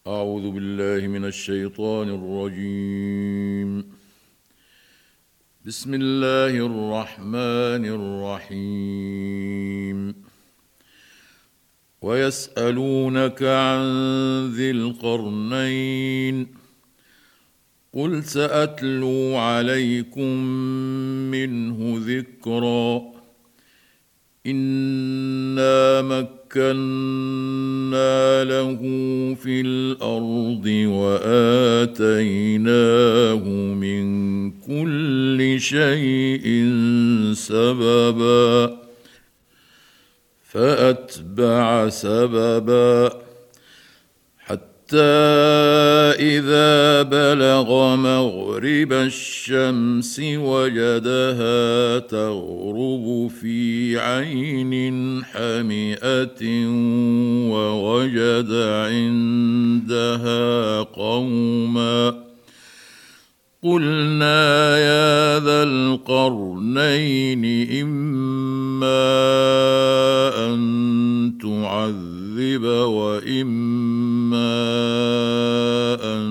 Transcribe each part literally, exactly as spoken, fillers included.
أعوذ بالله من الشيطان الرجيم. بسم الله الرحمن الرحيم. ويسألونك عن ذي القرنين قل سأتلو عليكم منه ذكرا. إنا مكنا له في الأرض وآتيناه من كل شيء سببا فأتبع سببا حتى إذا بلغ مغرب الشمس وجدها تغرب في عين حمئة ووجد عندها قوما قلنا يا ذا القرنين إما أن تعذب وإما أن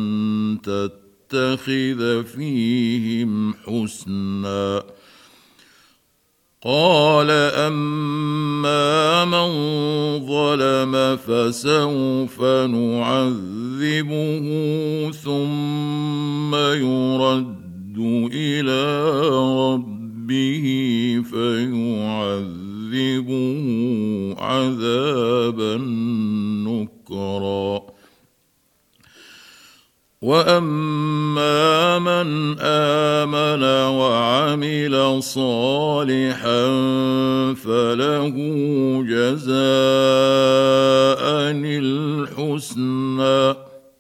تتخذ فيهم حسنا. قال أما من ظلم فسوف نعذبه ثم يرد إلى ربه فيعذبه عذابا نكرا. وأما من آمن وعمل صالحا فله جزاء الحسنى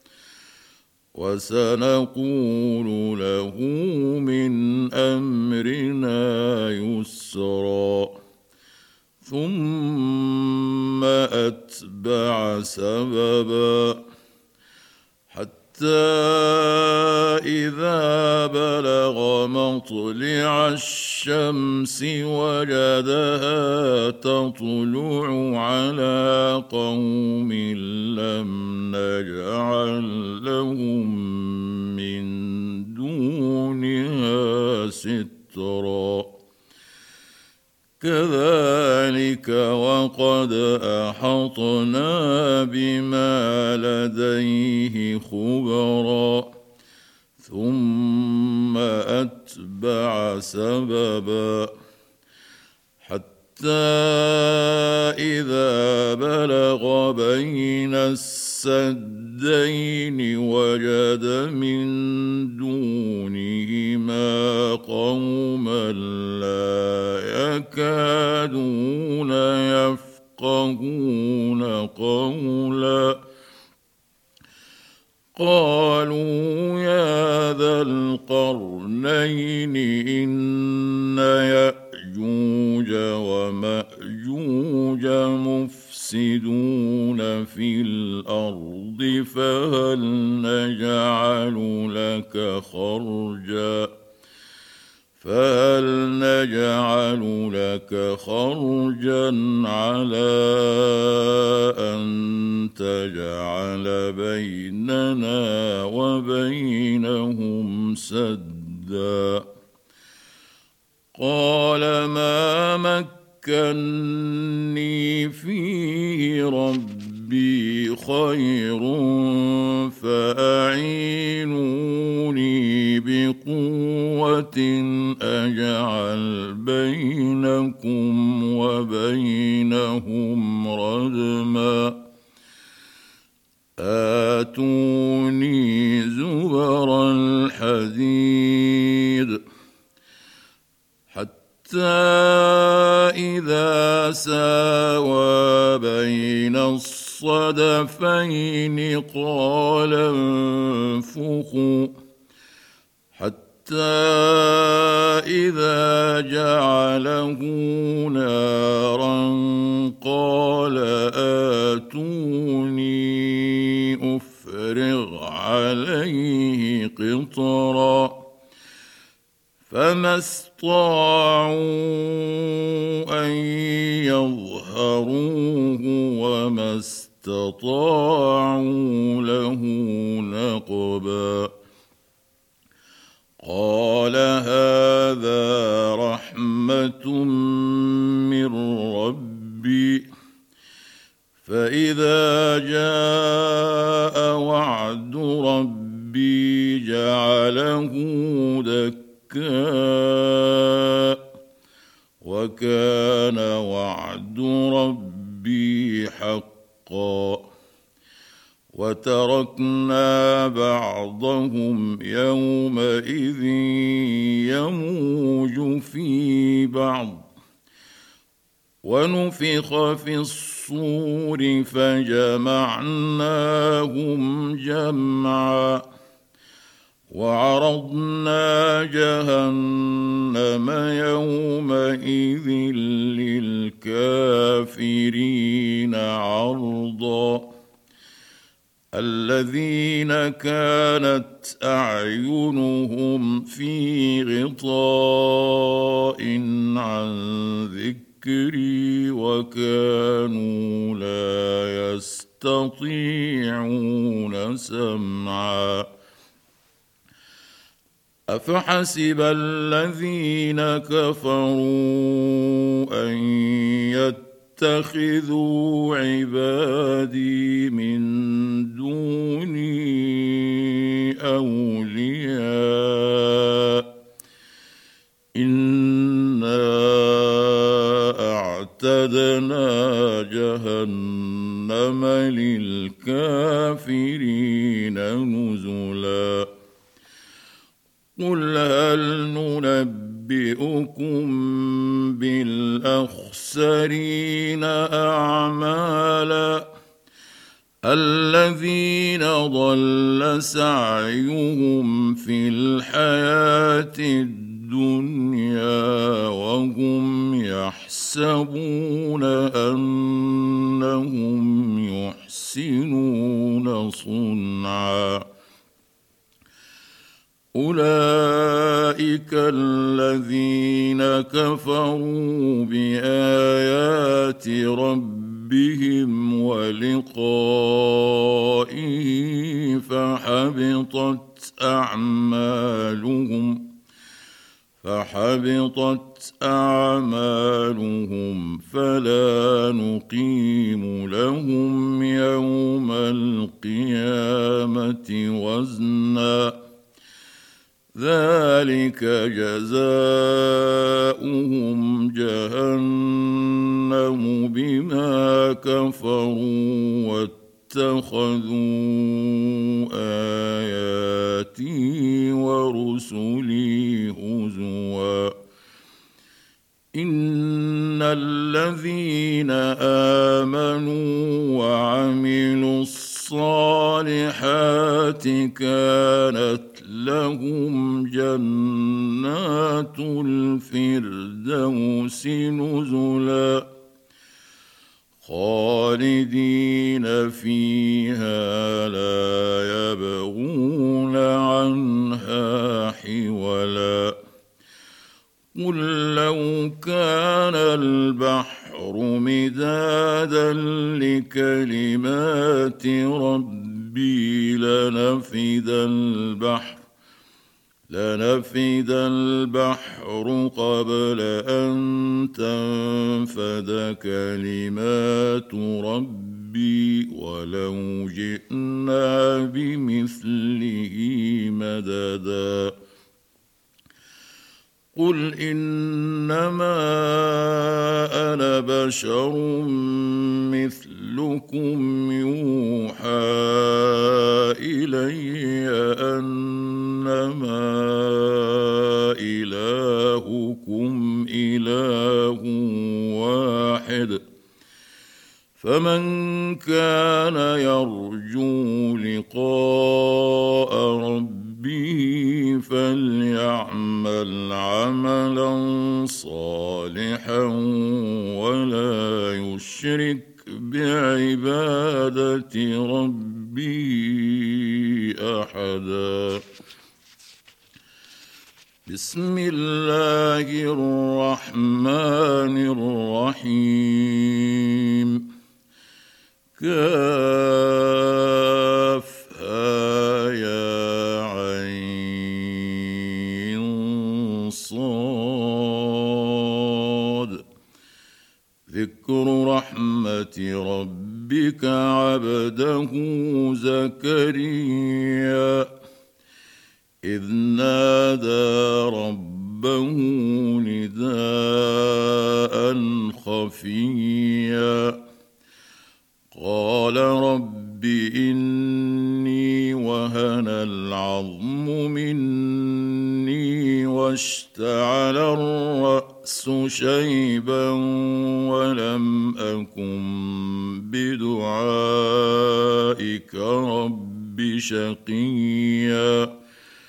وسنقول له من أمرنا يسرا. ثم أتبع سببا حتى إذا بلغ مطلع الشمس وجدها تطلع على قوم لم نجعل لهم من دونها سترا. كذلك وقد أحطنا بما لديه خبرا. ثم أتبع سببا حتى إذا بلغ بين السدين وجد من دونهما قوما لا يكادون يفقهون قولا. قالوا يا ذا القرنين إن يأجوج ومأجوج مفسدون في الأرض فهل نجعل لك خرجا فهل نجعل لك خرجا على أن تجعل بيننا وبينهم سدا. قال ما مكني فيه ربي خير فأعينوني بقوة أجعل بينكم وبينهم ردما. آتوني زبر الحديد حتى إذا ساوى بين الصدفين قال انفخوا حتى إذا جعله نارا قال آتوني أفرغ عليه قطرا. فما استطاعوا أن يظهروه وما استطاعوا استطاعوا له نقبا قال هذا رحمة من ربي فإذا جاء وعد ربي جعله دكاء وكان وعد ربي حقا وتركنا بعضهم يومئذ يموج في بعض ونفخ في الصور فجمعناهم جمعا وعرضنا جهنم يومئذ للكافرين عرضا الذين كانت أعينهم في غطاء عن ذكري وكانوا لا يستطيعون سمعا أفحسب الذين كفروا أن يتخذوا عبادي من دوني أولياء إنا أعتدنا جهنم للكافرين نزلا قل هل ننبئكم بالأخسرين أعمالا الذين ضل سعيهم في الحياة الدنيا وهم يحسبون أنهم يحسنون صنعا أولئك الذين كفروا بآيات ربهم ولقائه فحبطت أعمالهم فحبطت أعمالهم فلا نقيم لهم يوم القيامة وزنا ذلك جزاؤهم جهنم بما كفروا واتخذوا آياتي ورسلي هزوا إن الذين آمنوا وعملوا الصالحات كانت لهم جنات الفردوس نزلا خالدين فيها لا يبغون عنها حولا قل لو كان البحر مدادا لكلمات ربي لنفد البحر لنفد البحر قبل أن تنفد كلمات ربي ولو جئنا بمثله مددا قل إنما أنا بشر مثلكم يوحى إلي أنما إلهكم إله واحد فمن كان يرجو لقاء ربه فليعمل عملا صالحا ولا يشرك بعبادة ربه أحدا بسم الله الرحمن الرحيم كافها يا عين صاد. ذكر رحمة ربك عبده زكريا إذ نادى ربه نداء خفيا قال رب إني وهن العظم مني واشتعل الرأس شيبا ولم أكن بدعائك رب شقيا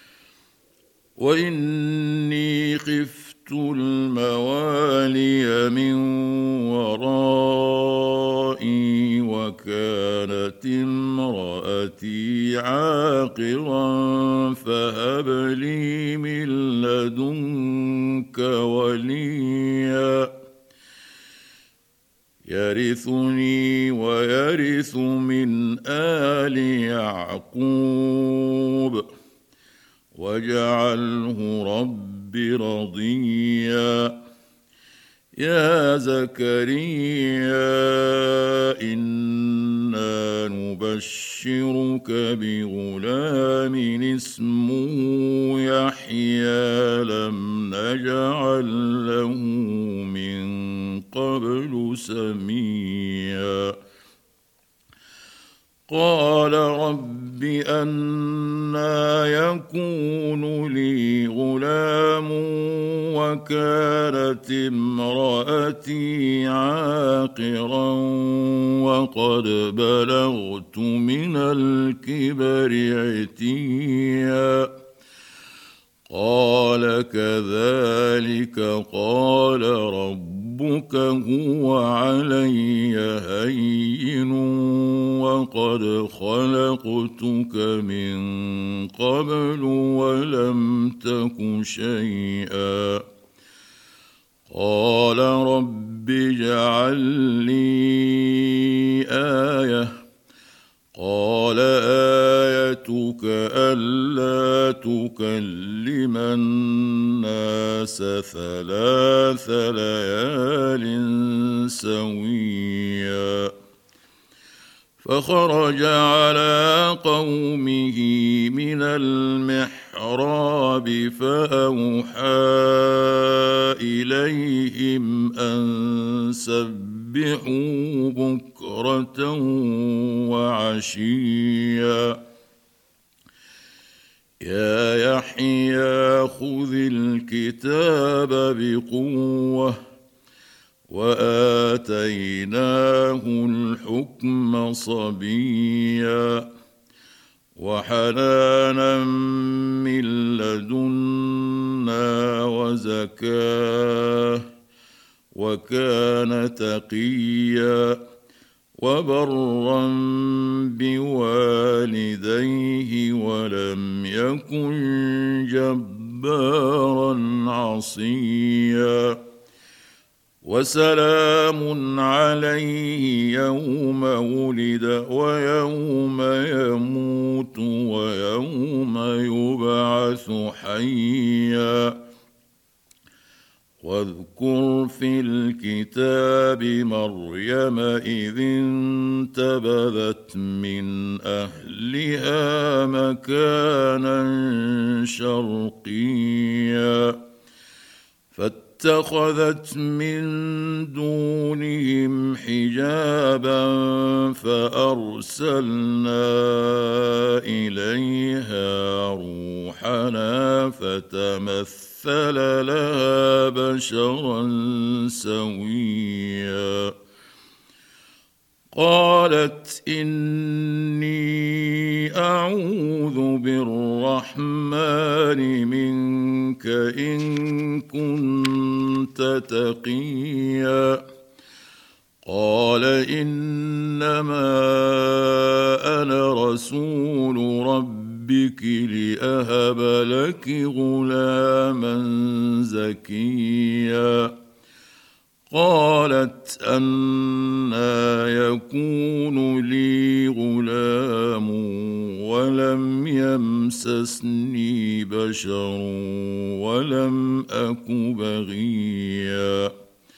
وإني خفت الموالي من ورائي وكانت امرأتي عاقرا فهب لي من لدنك وليا يرثني ويرث من آل يعقوب واجعله رب رضيا. يا زكريا إنا نبشرك بغلام اسمه يحيى لم نجعل له من قبل سميا قال رب أنى يكون لي غلام وكانت امرأتي عاقرا وقد بلغت من الكبر عتيا قال كذلك قال ربك هو علي هين وقد خلقتك من قبل ولم تك شيئا قال رب اجعل لي آية قال آيتك ألا تكلم الناس ثلاث ليال سويا فخرج على قومه من المحراب فأوحى إليهم أن سبحوا بكرة وعشيا يا يحيى خذ الكتاب بقوة وآتيناه الحكم صبيا وحنانا من لدنا وزكاة وكان تقيا وبرا بوالديه ولم يكن جبارا عصيا وسلام عليه يوم ولد ويوم يموت ويوم يبعث حيا واذكر في الكتاب مريم إذ انتبذت من أهلها مكانا شرقيا فاتخذت من دونهم حجابا فأرسلنا إليها روحنا فتمثل لها بشرا سويا قالت إني أعوذ بالرحمن منك إن كنت تقيا قال إنما أنا رسول ربك لأهب لك غلاما زكيا قالت أنى يكون لي غلام ولم يمسسني بشر ولم أك بغيا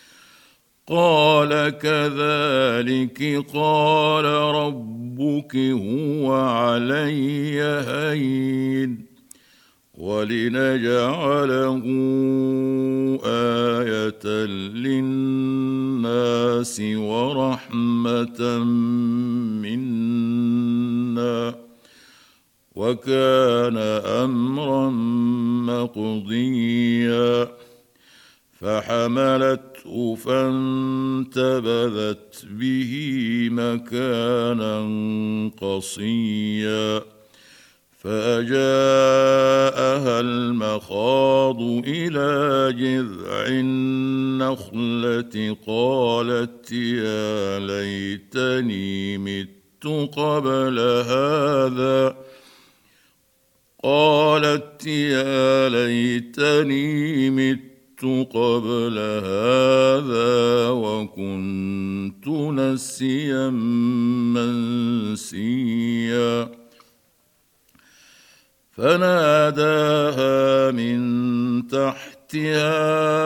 قال كذلك قال ربك هو علي هين ولنجعله آية للناس ورحمة منا وكان أمرا مقضيا فحملته فانتبذت به مكانا قصيا فأجاءها المخاض إلى جذع النخلة قالت يا ليتني مت قبل هذا قالت يا ليتني مت قبل هذا وكنت نسيا منسيا فناداها من تحتها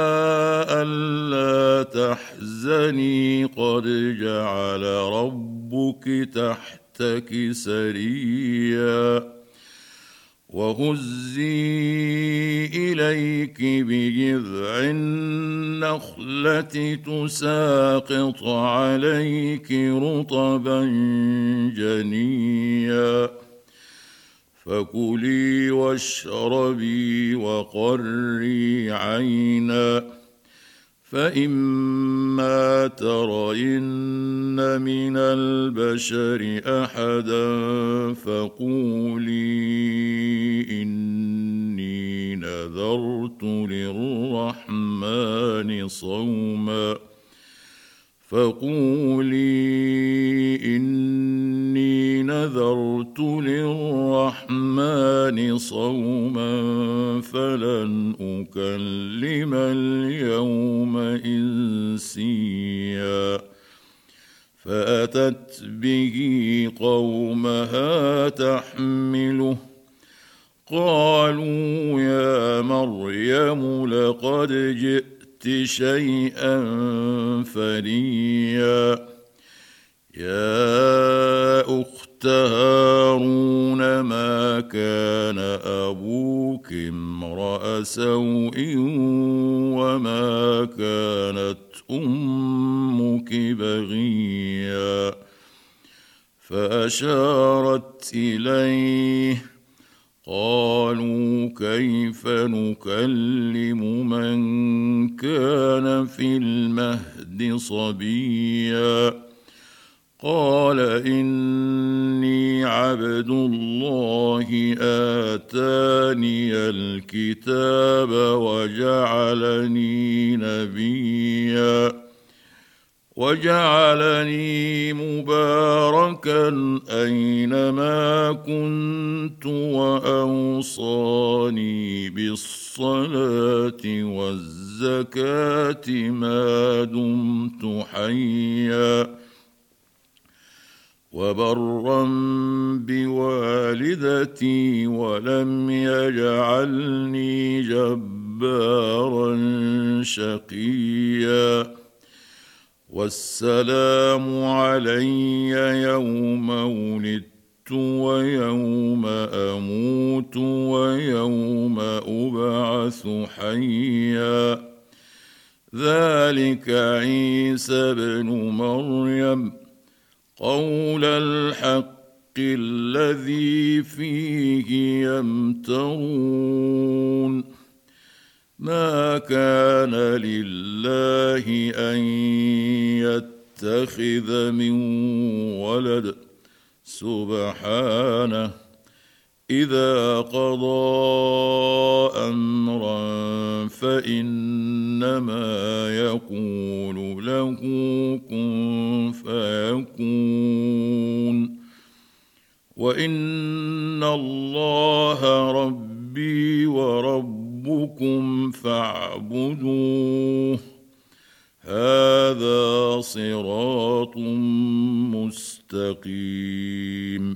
ألا تحزني قد جعل ربك تحتك سريا وهزي إليك بجذع النخلة تساقط عليك رطبا جنيا فكلي واشربي وقري عينا فإما ترين من البشر أحدا فقولي إني نذرت للرحمن صوما فقولي إني نذرت للرحمن صوما فلن أكلم اليوم إنسيا فأتت به قومها تحمله قالوا يا مريم لقد جئت شيئا فريا يا أخت هارون ما كان أبوك امرأ سوء وما كانت أمك بغيا فأشارت إليه قالوا كيف نكلم من كان في المهد صبيا قال إني عبد الله آتاني الكتاب وجعلني نبيا وجعلني مباركا أينما كنت وأوصاني بالصلاة والزكاة ما دمت حيا وبرا بوالدتي ولم يجعلني جبارا شقيا والسلام علي يوم ولدت ويوم أموت ويوم أبعث حيا ذلك عيسى بن مريم قول الحق الذي فيه يمترون ما كان لله أن يتخذ من ولد سبحانه إذا قضى أمرا فإنما يقول له كن فيكون وإن الله ربي وربكم فاعبدوه هذا صراط مستقيم.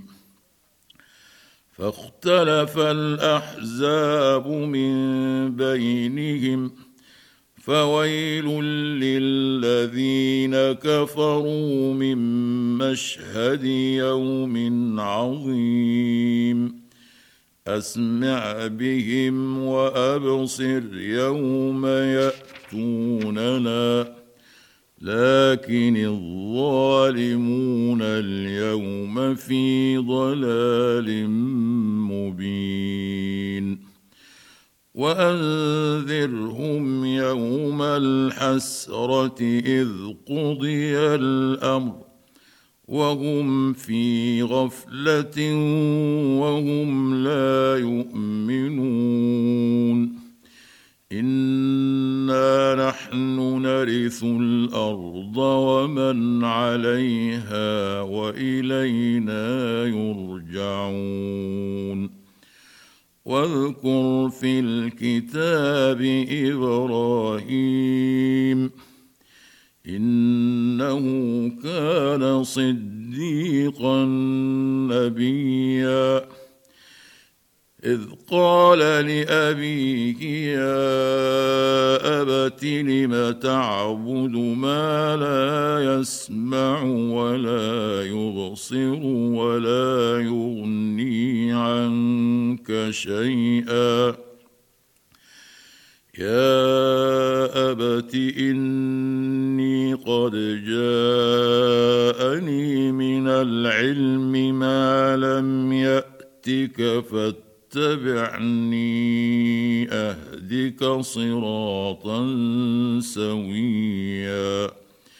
فاختلف الأحزاب من بينهم، فويل للذين كفروا من مشهد يوم عظيم. أسمع بهم وأبصر يوم يأتوننا، لكن الظالمون اليوم في ضلال مبين. وأنذرهم يوم الحسرة إذ قضي الأمر وهم في غفلة وهم لا يؤمنون. إنا نحن نرث الأرض ومن عليها وإلينا يرجعون. واذكر في الكتاب إبراهيم، إنه كان صديقا نبيا، إذ قال لأبيه يا أبت لم تعبد ما لا يسمع ولا يبصر ولا يغني عنك شيئا. يا أبت إني قد جاءني من العلم ما لم يأتك فاتبعني أهدك صراطا سويا.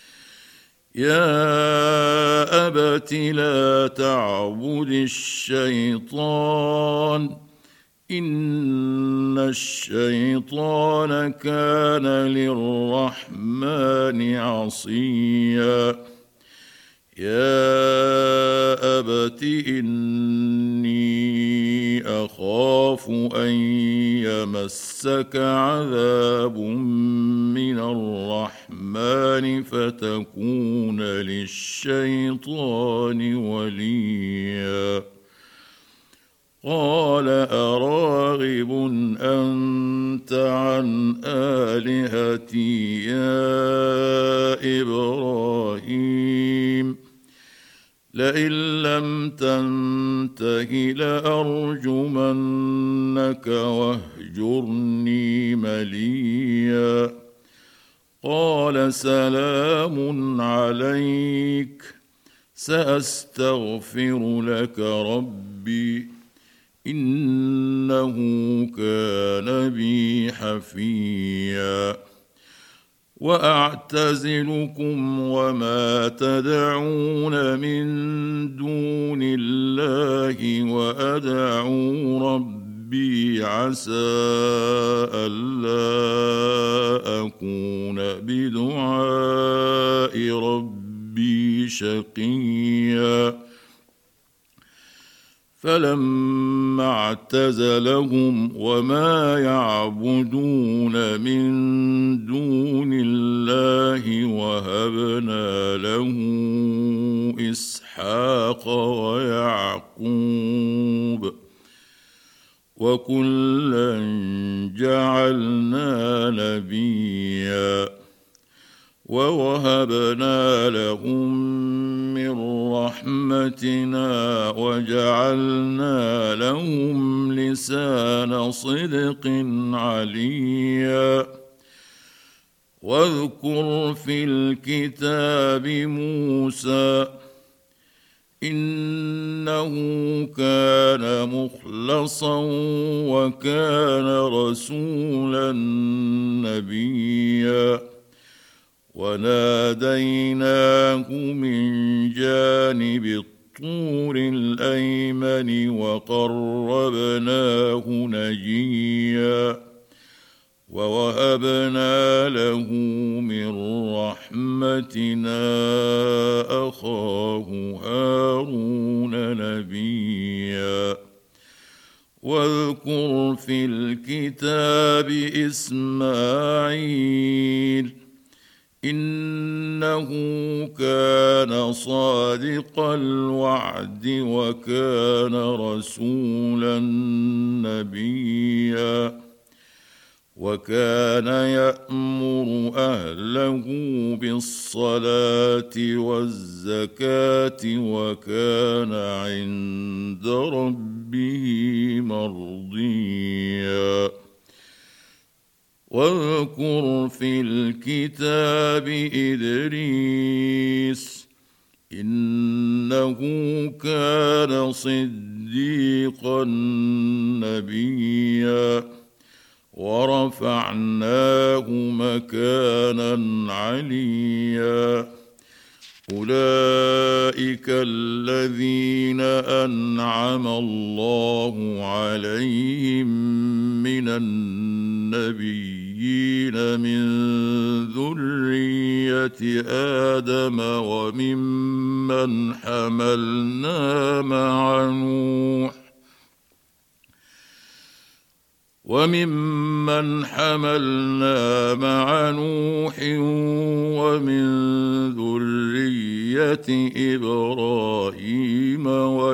يا أبت لا تعبد الشيطان، إن الشيطان كان للرحمن عصيا. يا أبت إني أخاف أن يمسك عذاب من الرحمن فتكون للشيطان وليا. قال أراغب أنت عن آلهتي يا إبراهيم؟ لئن لم تنته لأرجمنك واهجرني مليا. قال سلام عليك، سأستغفر لك ربي، إنه كان بي حفيا. وأعتزلكم وما تدعون من دون الله وأدعو ربي عسى ألا أكون بدعاء ربي شقيا. فلما اعتزلهم وما يعبدون من دون الله وهبنا له إسحاق ويعقوب، وكلا جعلنا نبيا. ووهبنا لهم من رحمتنا وجعلنا لهم لسان صدق عليا. واذكر في الكتاب موسى، إنه كان مخلصا وكان رسولا نبيا. وناديناه من جانب الطور الأيمن وقربناه نجيا. ووهبنا له من رحمتنا أخاه هارون نبيا. واذكر في الكتاب إسماعيل، إنه كان صادق الوعد وكان رسولا نبيا وكان يأمر أهله بالصلاة والزكاة وكان عند ربه مرضيا واذكر في الكتاب إدريس إنه كان صديقا نبيا ورفعناه مكانا عليا أولئك الذين أنعم الله عليهم من النبيين من ذرية آدم وممن حملنا مع نوح وممن حملنا مع نوح ومن ذرية إبراهيم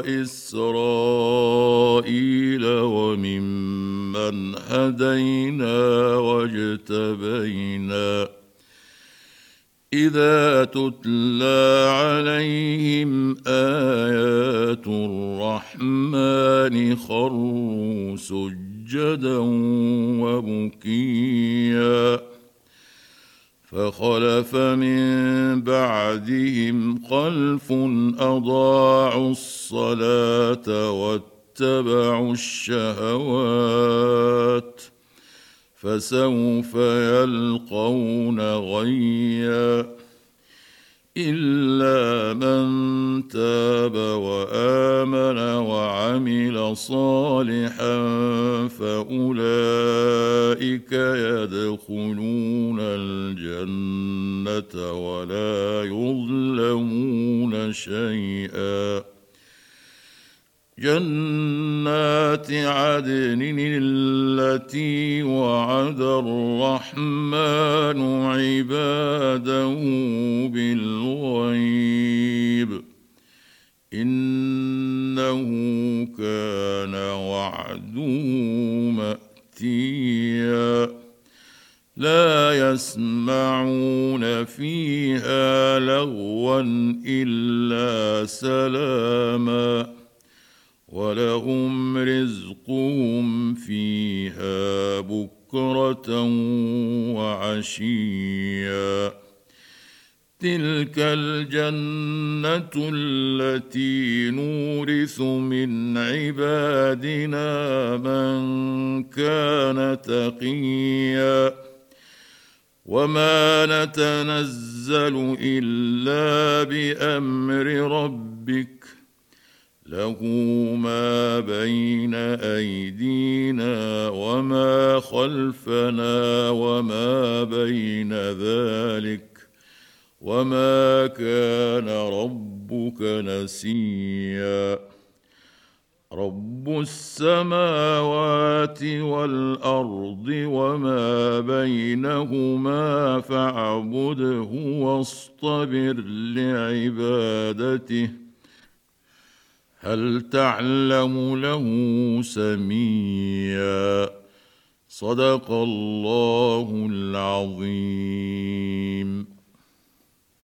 وإسرائيل وممن هدينا واجتبينا إذا تتلى عليهم آيات الرحمن خروا سجدا وبكيا فخلف من بعدهم خلف أضاعوا الصلاة واتبعوا الشهوات فسوف يلقون غيا إلا من تاب وآمن وعمل صالحا فأولئك يدخلون الجنة ولا يظلمون شيئا جنات عدن التي وعد الرحمن عباده بالغيب إنه كان وعده مأتيا لا يسمعون فيها لغوا إلا سلاما ولهم رزقهم فيها بكرة وعشيا تلك الجنة التي نورث من عبادنا من كان تقيا وما نتنزل إلا بأمر ربك له ما بين أيدينا وما خلفنا وما بين ذلك وما كان ربك نسيا رب السماوات والأرض وما بينهما فاعبده واصطبر لعبادته هل تعلم له سميا صدق الله العظيم.